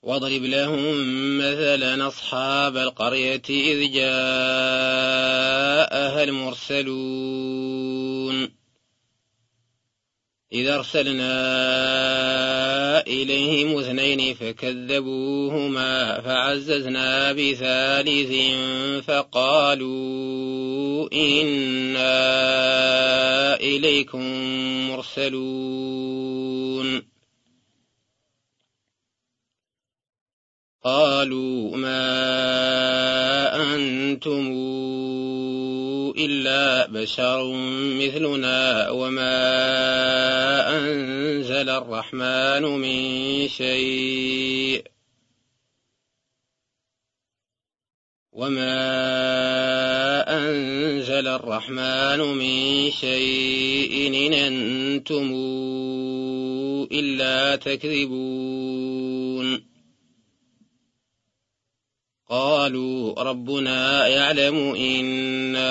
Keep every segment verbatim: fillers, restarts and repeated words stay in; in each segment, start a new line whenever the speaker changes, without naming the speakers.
واضرب لهم مثلا أصحاب القرية إذ جاءها المرسلون إذ أرسلنا إليهم اثنين فكذبوهما فعززنا بثالث فقالوا إنا إليكم مرسلون قالوا ما أنتم إلا بشر مثلنا وما أنزل الرحمن من شيء وما أنزل الرحمن من شيء إن أنتم إلا تكذبون قالوا ربنا يعلم إنا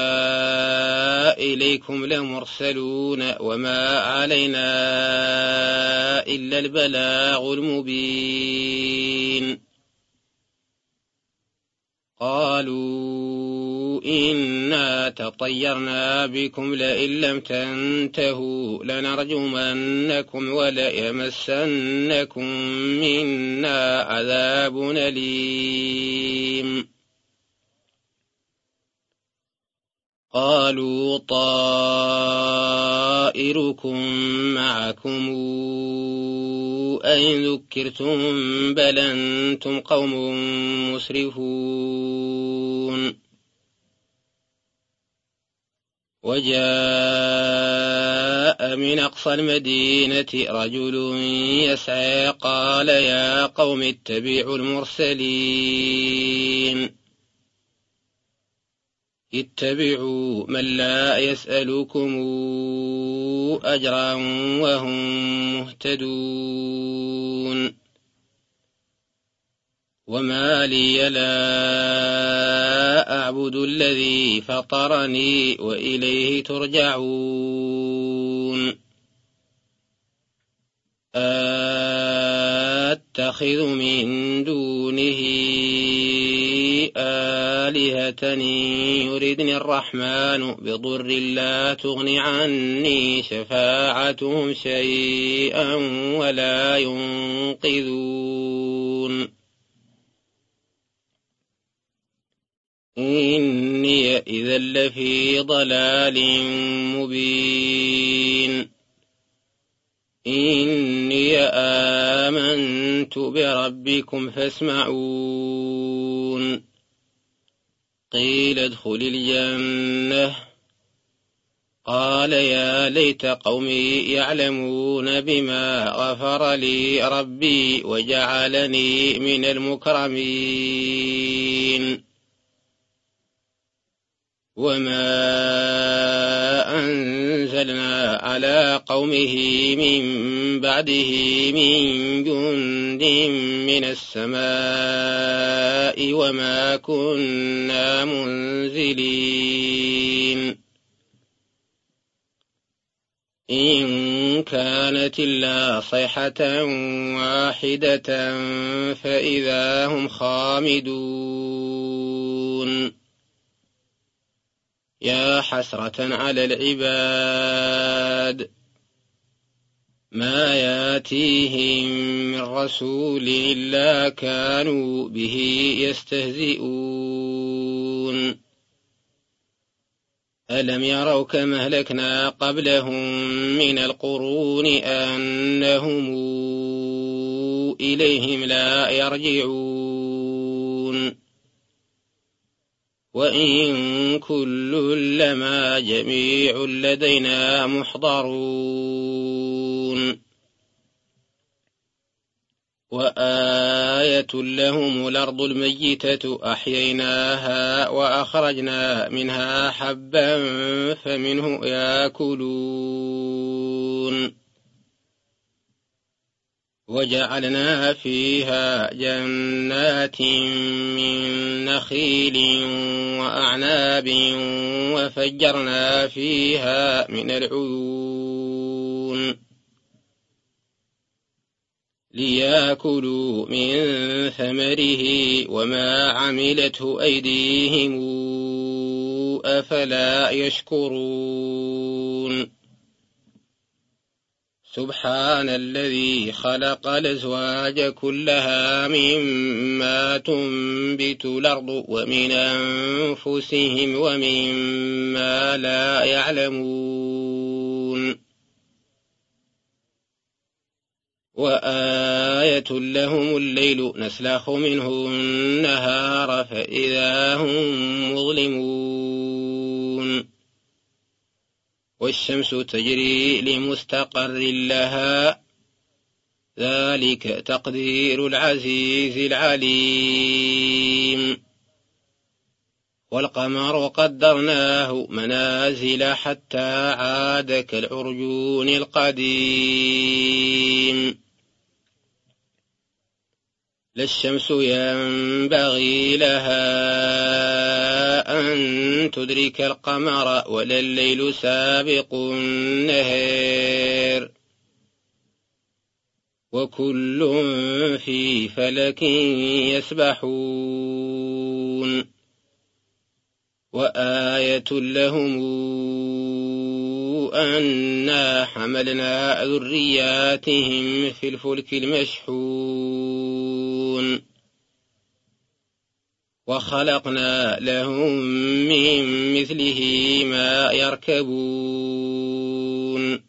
إليكم لمرسلون وما علينا إلا البلاغ المبين قالوا إنا تطيرنا بكم لئن لم تنتهوا لنرجمنكم وليمسنكم منا عذاب أليم قالوا طائركم معكم أئن ذكرتم بل أنتم قوم مسرفون وجاء من أقصى المدينة رجل يسعى قال يا قوم اتبعوا المرسلين اتبعوا من لا يسألكم أجرا وهم مهتدون وما لي لا أعبد الذي فطرني وإليه ترجعون أتخذ من دونه آلهة يردني الرحمن بضر لا تغن عني شفاعتهم شيئا ولا ينقذون إني إذا لفي ضلال مبين إني آمنت بربكم فاسمعون قيل ادخل الجنة قال يا ليت قومي يعلمون بما غفر لي ربي وجعلني من المكرمين وما أنزلنا على قومه من بعده من جند من السماء وما كنا منزلين إن كانت إلا صيحة واحدة فإذا هم خامدون يا حسرة على العباد ما ياتيهم من رسول إلا كانوا به يستهزئون ألم يروا كما أهلكنا قبلهم من القرون أنهم إليهم لا يرجعون وإن كل لما جميع لدينا محضرون وآية لهم الأرض الميتة أحييناها وأخرجنا منها حبا فمنه يأكلون وجعلنا فيها جنات من نخيل وأعناب وفجرنا فيها من العيون ليأكلوا من ثمره وما عملته أيديهم أفلا يشكرون سبحان الذي خلق الأزواج كلها مما تنبت الأرض ومن أنفسهم ومما لا يعلمون وآية لهم الليل نسلخ منه النهار فإذا هم مظلمون والشمس تجري لمستقر لها ذلك تقدير العزيز العليم والقمر قدرناه منازل حتى عاد كالعرجون القديم لا الشمس ينبغي لها أن تدرك القمر ولا الليل سابق النهار وكل في فلك يسبحون وآية لهم أنا حملنا ذرياتهم في الفلك المشحون وخلقنا لهم من مثله ما يركبون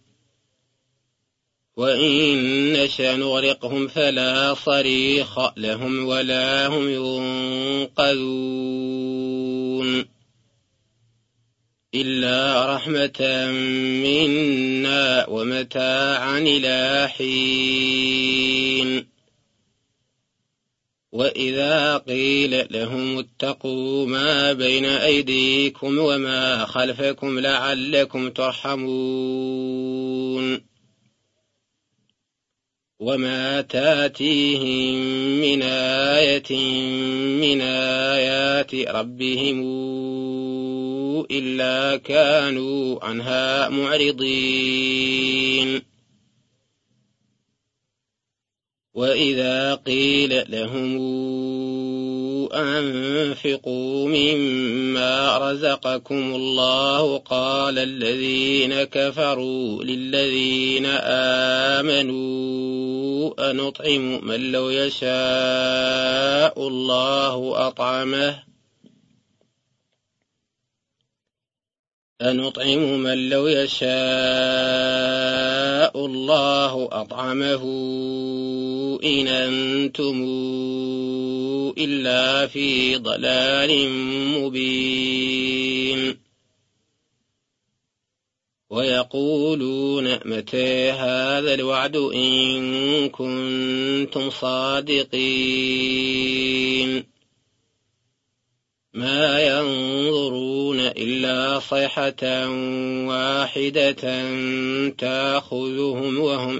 وإن نشأ نغرقهم فلا صريخ لهم ولا هم ينقذون إلا رحمة منا ومتاعا إلى حين وإذا قيل لهم اتقوا ما بين أيديكم وما خلفكم لعلكم ترحمون وما تاتيهم من آية من آيات ربهم إلا كانوا عنها معرضين وإذا قيل لهم أنفقوا مما رزقكم الله قال الذين كفروا للذين آمنوا أنطعم من لو يشاء الله أطعمه أنطعم من لو يشاء الله أطعمه إن أنتم إلا في ضلال مبين ويقولون متى هذا الوعد إن كنتم صادقين ما ينظرون إلا صيحة واحدة تأخذهم وهم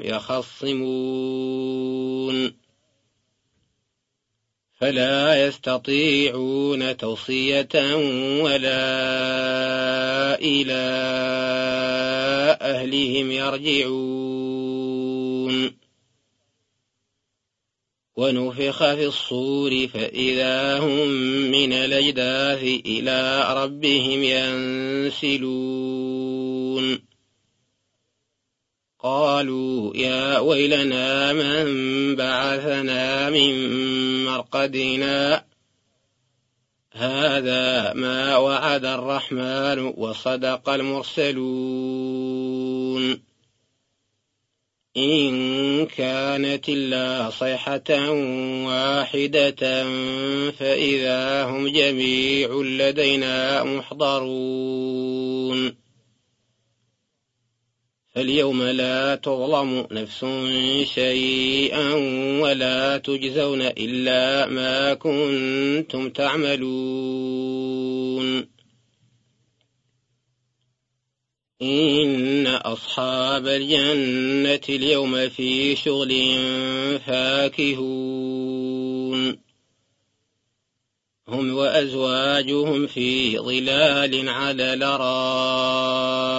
يخصمون فلا يستطيعون توصية ولا إلى أهلهم يرجعون ونفخ في الصور فإذا هم من الأجداث إلى ربهم ينسلون قالوا يا ويلنا من بعثنا من مرقدنا هذا ما وعد الرحمن وصدق المرسلون إن كانت إلا صيحة واحدة فإذا هم جميع لدينا محضرون فاليوم لا تظلم نفس شيئا ولا تجزون إلا ما كنتم تعملون إن أصحاب الجنة اليوم في شغل فاكهون هم وأزواجهم في ظلال على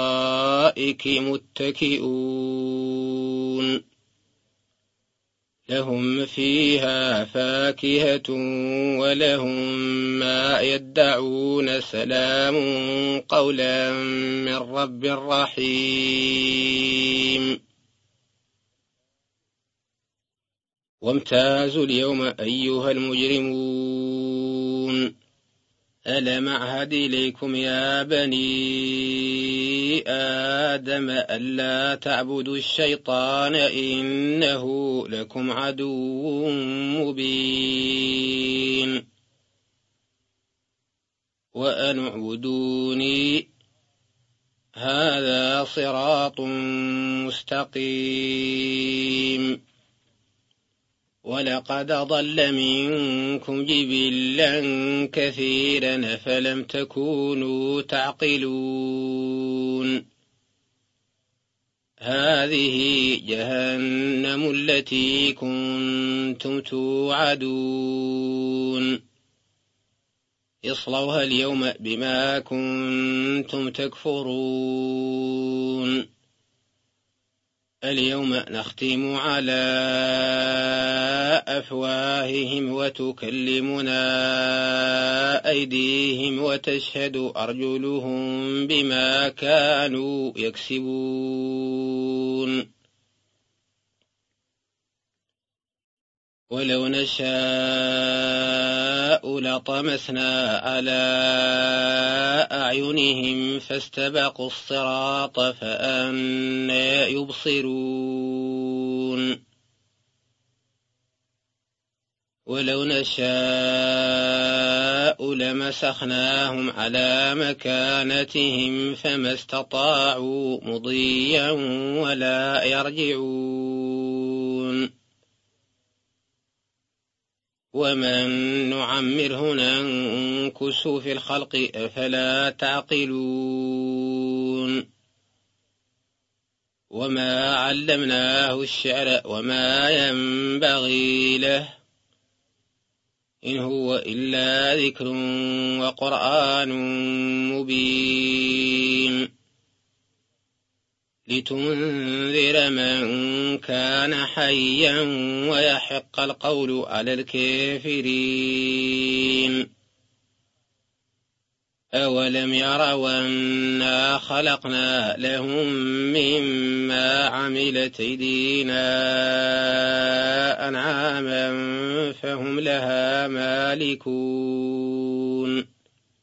الأرائك متكئون لهم فيها فاكهة ولهم ما يدعون سلام قولا من رب رحيم وامتازوا اليوم أيها المجرمون ألم أعهد إليكم يا بني آدم ألا تعبدوا الشيطان إنه لكم عدو مبين وأن اعبدوني هذا صراط مستقيم ولقد ضل منكم جبلا كثيرا فلم تكونوا تعقلون هذه جهنم التي كنتم توعدون اصلوها اليوم بما كنتم تكفرون اليوم نختم على أفواههم وتكلمنا أيديهم وتشهد أرجلهم بما كانوا يكسبون ولو نشاء لطمسنا على أعينهم فاستبقوا الصراط فأنى يبصرون ولو نشاء لمسخناهم على مكانتهم فما استطاعوا مضيا ولا يرجعون ومن نعمره ننكس في الخلق أفلا تعقلون وما علمناه الشعر وما ينبغي له إن هو إلا ذكر وقرآن مبين لتنذر من كان حيا ويحق القول على الكافرين أولم يروا أنا خلقنا لهم مما عملت أيدينا أنعاما فهم لها مالكون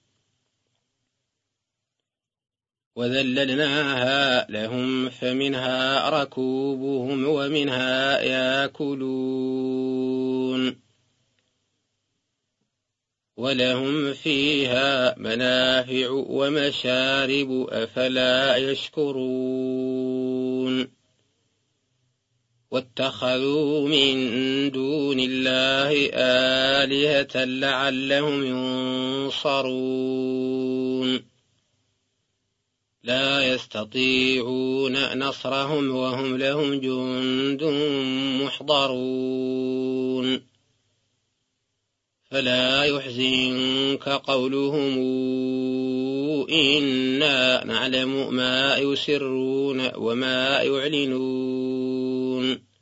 وذللناها لهم فمنها ركوبهم ومنها يأكلون ولهم فيها منافع ومشارب أفلا يشكرون واتخذوا من دون الله آلهة لعلهم ينصرون لا يستطيعون نصرهم وهم لهم جند محضرون فلا يحزنك قولهم إنا نعلم ما يسرون وما يعلنون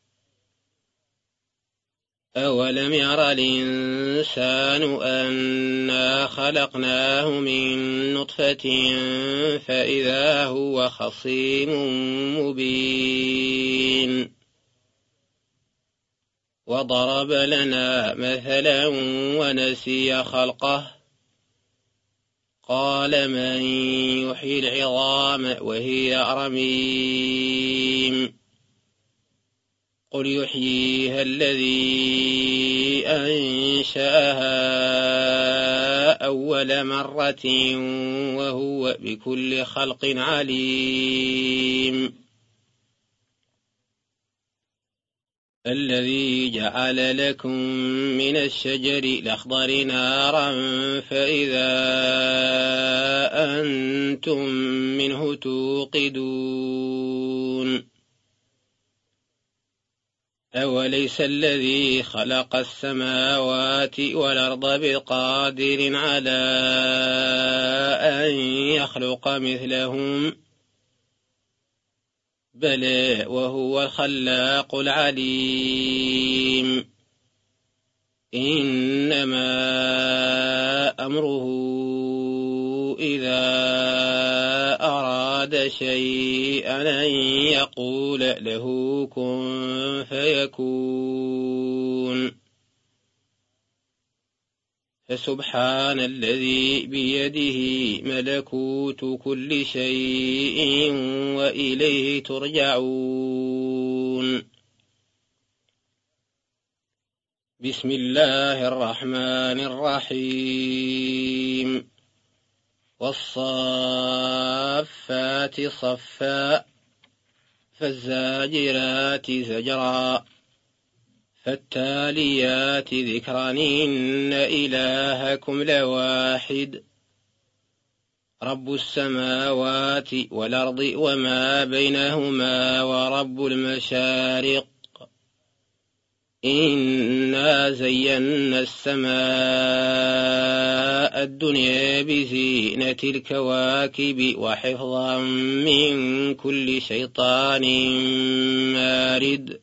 أولم ير الإنسان أنا خلقناه من نطفة فإذا هو خصيم مبين وضرب لنا مثلا ونسي خلقه قال من يحيي العظام وهي رميم قل يحييها الذي أنشأها أول مرة وهو بكل خلق عليم الذي جعل لكم من الشجر الأخضر نارا فإذا أنتم منه توقدون أوليس الذي خلق السماوات والأرض بقادر على أن يخلق مثلهم بلى وهو الخلاق العليم إنما أمره إذا أراد شيئا أن يقول له كن فيكون فسبحان الذي بيده ملكوت كل شيء وإليه ترجعون بسم الله الرحمن الرحيم والصافات صفا فالزاجرات زجرا فالتاليات ذكرا إن إلهكم لواحد رب السماوات والأرض وما بينهما ورب المشارق إنا زينا السماء الدنيا بزينة الكواكب وحفظا من كل شيطان مارد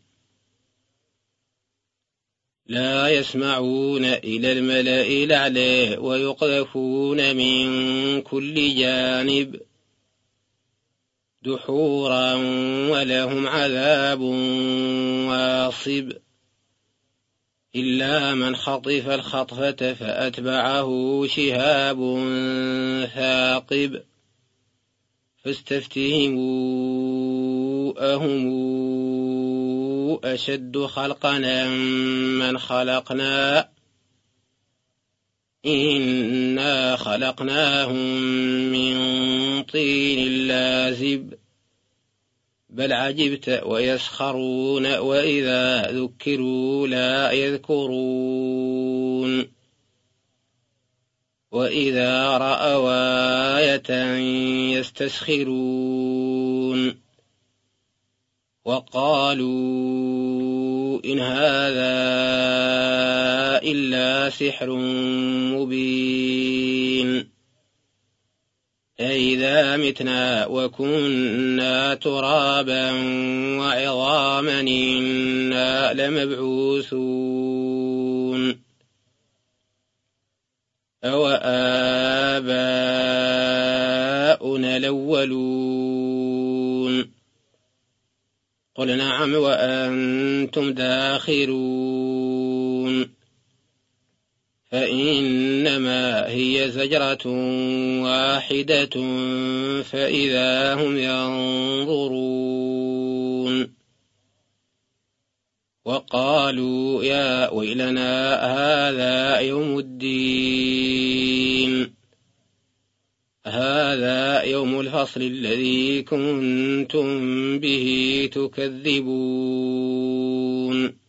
لا يسمعون إلى الملأ الأعلى ويقذفون من كل جانب دحورا ولهم عذاب واصب إلا من خطف الخطفة فأتبعه شهاب ثاقب فاستفتهموا أهم أشد خلقنا من خلقنا إنا خلقناهم من طين لازب بل عجبت ويسخرون وإذا ذكروا لا يذكرون وإذا رأوا آية يستسخرون وقالوا إن هذا إلا سحر مبين أئذا متنا وكنا ترابا وعظاما إنا لمبعوثون أو آباؤنا الأولون قل نعم وأنتم داخرون فإنما هي زجرة واحدة فإذا هم ينظرون وقالوا يا ويلنا هذا يوم الدين هذا يوم الفصل الذي كنتم به تكذبون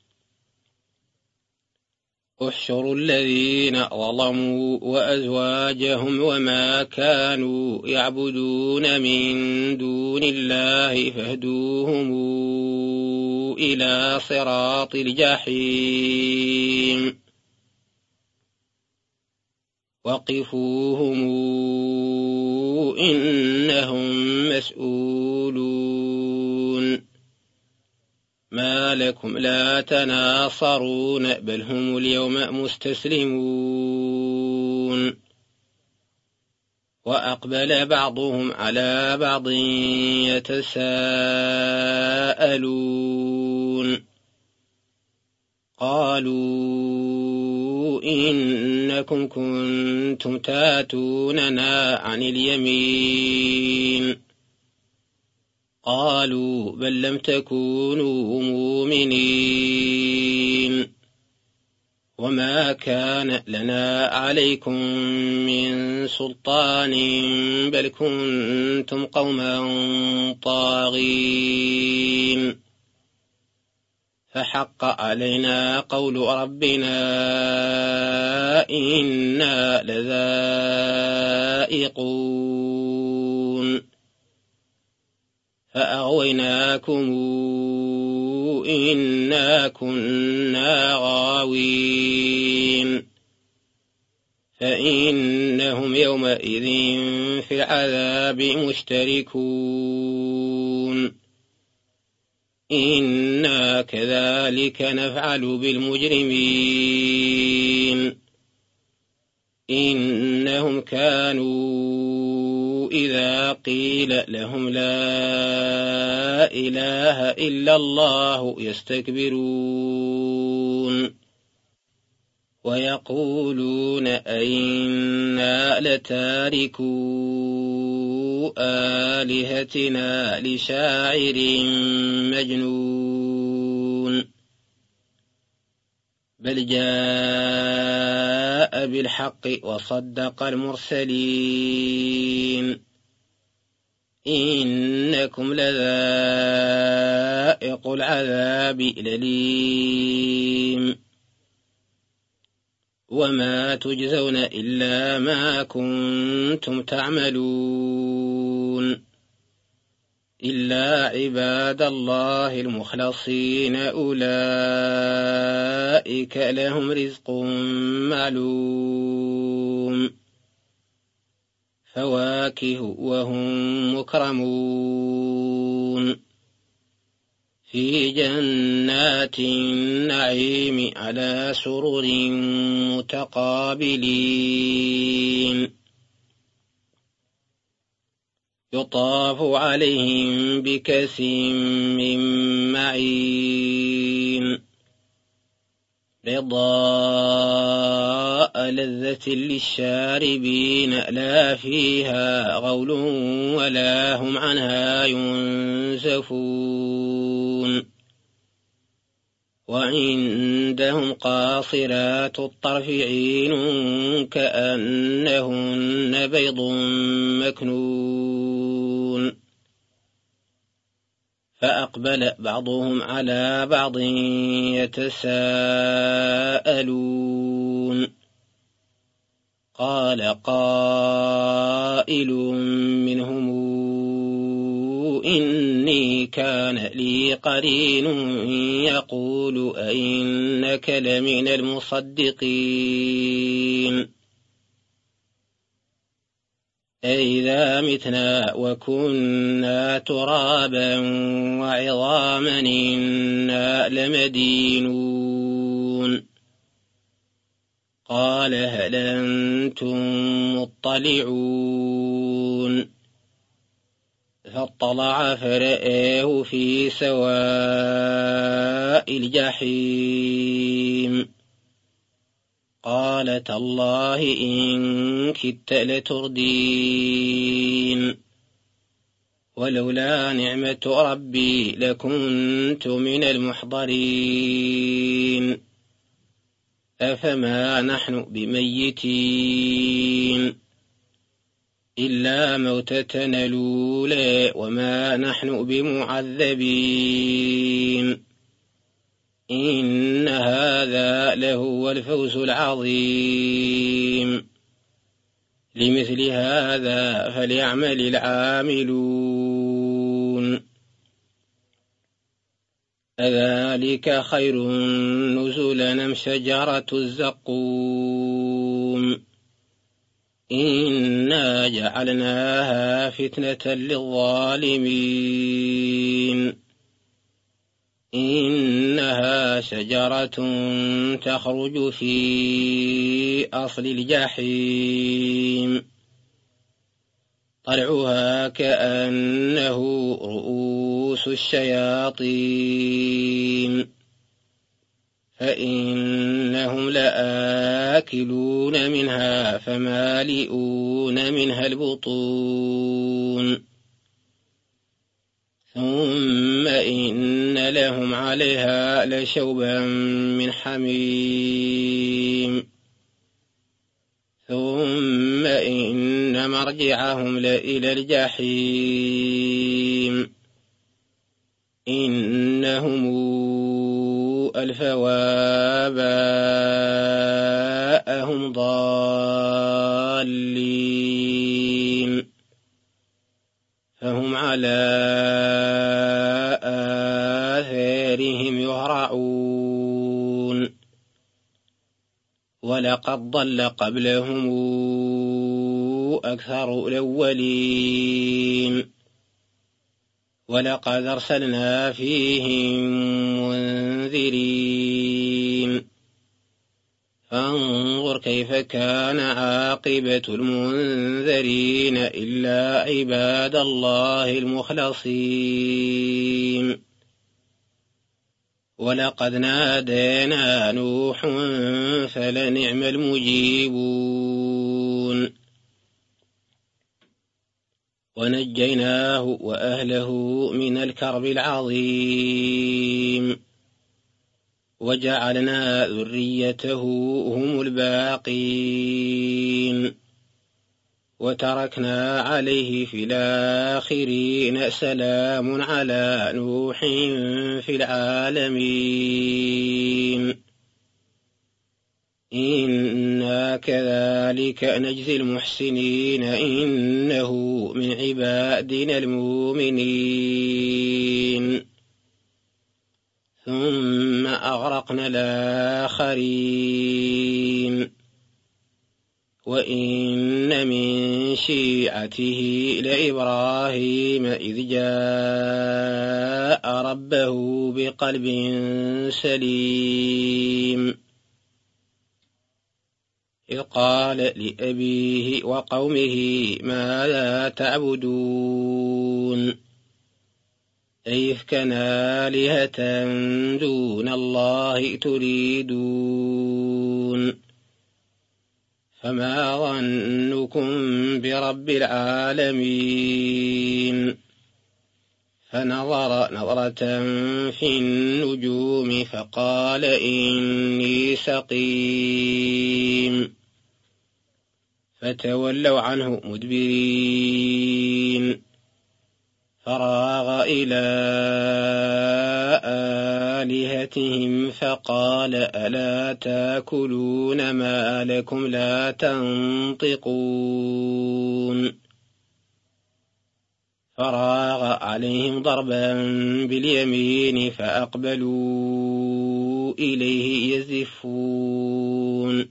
احشروا الذين ظلموا وأزواجهم وما كانوا يعبدون من دون الله فاهدوهم إلى صراط الجحيم وقفوهم إنهم مسؤولون ما لكم لا تناصرون بل هم اليوم مستسلمون وأقبل بعضهم على بعض يتساءلون قالوا إنكم كنتم تاتوننا عن اليمين قالوا بل لم تكونوا مؤمنين وما كان لنا عليكم من سلطان بل كنتم قوما طاغين فحق علينا قول ربنا إنا لذائقون فأغويناكم إنا كنا غاوين فإنهم يومئذ في العذاب مشتركون إنا كذلك نفعل بالمجرمين إنهم كانوا إذا قيل لهم لا إله إلا الله يستكبرون ويقولون أئنا لتاركو آلهتنا لشاعر مجنون بل جاء بالحق وصدق المرسلين إنكم لذائق العذاب الأليم وما تجزون إلا ما كنتم تعملون إلا عباد الله المخلصين أولئك لهم رزق معلوم فواكه وهم مكرمون في جنات النعيم على سرر متقابلين يطاف عليهم بكأس من معين رضاء لذة للشاربين لا فيها غول ولا هم عنها ينزفون وعندهم قاصرات الطرف عين كأنهن بيض مكنون فأقبل بعضهم على بعض يتساءلون قال قائل منهم إني كان لي قرين يقول أئنك لمن المصدقين أئذا متنا وكنا ترابا وعظاما إنا لمدينون قال هل أنتم مطلعون فاطلع فرآه في سواء الجحيم قال تالله إن كدت لتردين ولولا نعمة ربي لكنت من المحضرين أفما نحن بميتين إلا موتتنا الأولى وما نحن بمعذبين إن هذا لهو الفوز العظيم لمثل هذا فليعمل العاملون أذلك خير نزلا أم شجرة الزقوم إنا جعلناها فتنة للظالمين إنها شجرة تخرج في أصل الجحيم طلعها كأنه رؤوس الشياطين فإنهم لآكلون منها فمالئون منها البطون ثم إن لهم عليها لشوبا من حميم ثم إن مرجعهم لإلى الجحيم إنهم ألفوا آباءهم ضالين فهم على آثارهم يهرعون ولقد ضل قبلهم أكثر الأولين ولقد أرسلنا فيهم منذرين فانظر كيف كان عاقبة المنذرين إلا عباد الله المخلصين ولقد نادينا نوح فلنعم المجيبون ونجيناه وأهله من الكرب العظيم وجعلنا ذريته هم الباقين وتركنا عليه في الآخرين سلام على نوح في العالمين إنا كذلك نجزي المحسنين إنه من عبادنا المؤمنين ثم أغرقنا الآخرين وإن من شيعته لإبراهيم إذ جاء ربه بقلب سليم إذ قال لأبيه وقومه ماذا تعبدون أيفكا آلهة دون الله تريدون فما ظنكم برب العالمين فنظر نظرة في النجوم فقال إني سقيم فتولوا عنه مدبرين فراغ إلى آلهتهم فقال ألا تاكلون ما لكم لا تنطقون فراغ عليهم ضربا باليمين فأقبلوا إليه يزفون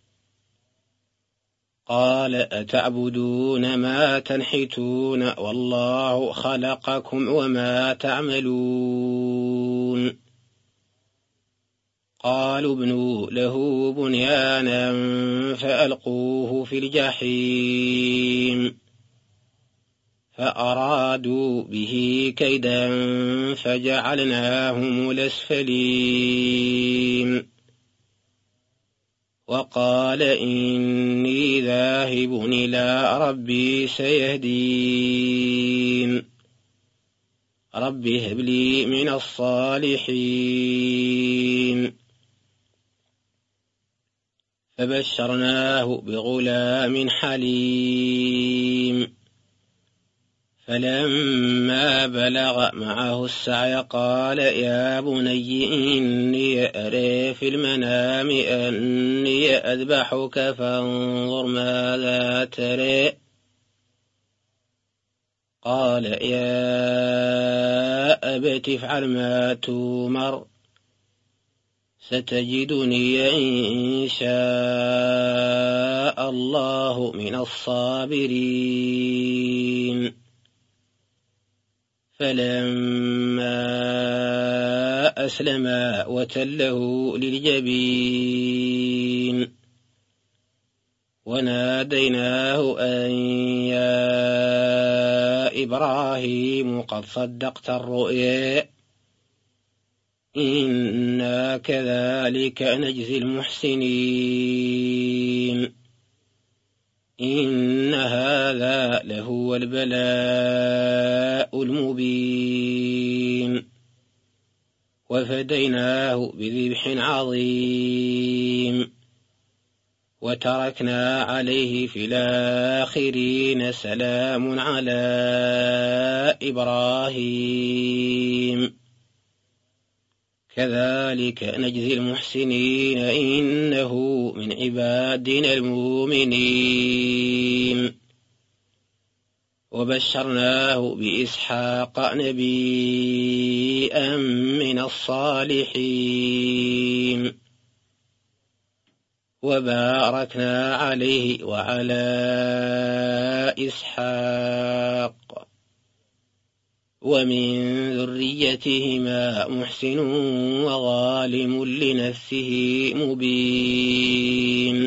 قال أتعبدون ما تنحتون والله خلقكم وما تعملون قالوا ابنوا له بنيانا فألقوه في الجحيم فأرادوا به كيدا فجعلناهم الأسفلين وقال إني ذاهب إلى ربي سيهدين رب هب لي من الصالحين فبشرناه بغلام حليم فلما بلغ معه السعي قال يا بني إني أرى في المنام أني أذبحك فانظر ماذا ترى قال يا أبت افعل ما تؤمر ستجدني إن شاء الله من الصابرين فلما أسلما وتله للجبين وناديناه أن يا إبراهيم قد صدقت الرؤيا إنا كذلك نجزي المحسنين إن هذا لهو البلاء المبين وفديناه بذبح عظيم وتركنا عليه في الآخرين سلام على إبراهيم كذلك نجزي المحسنين إنه من عبادنا المؤمنين وبشرناه بإسحاق نبيا من الصالحين وباركنا عليه وعلى إسحاق ومن ذريتهما محسن وظالم لنفسه مبين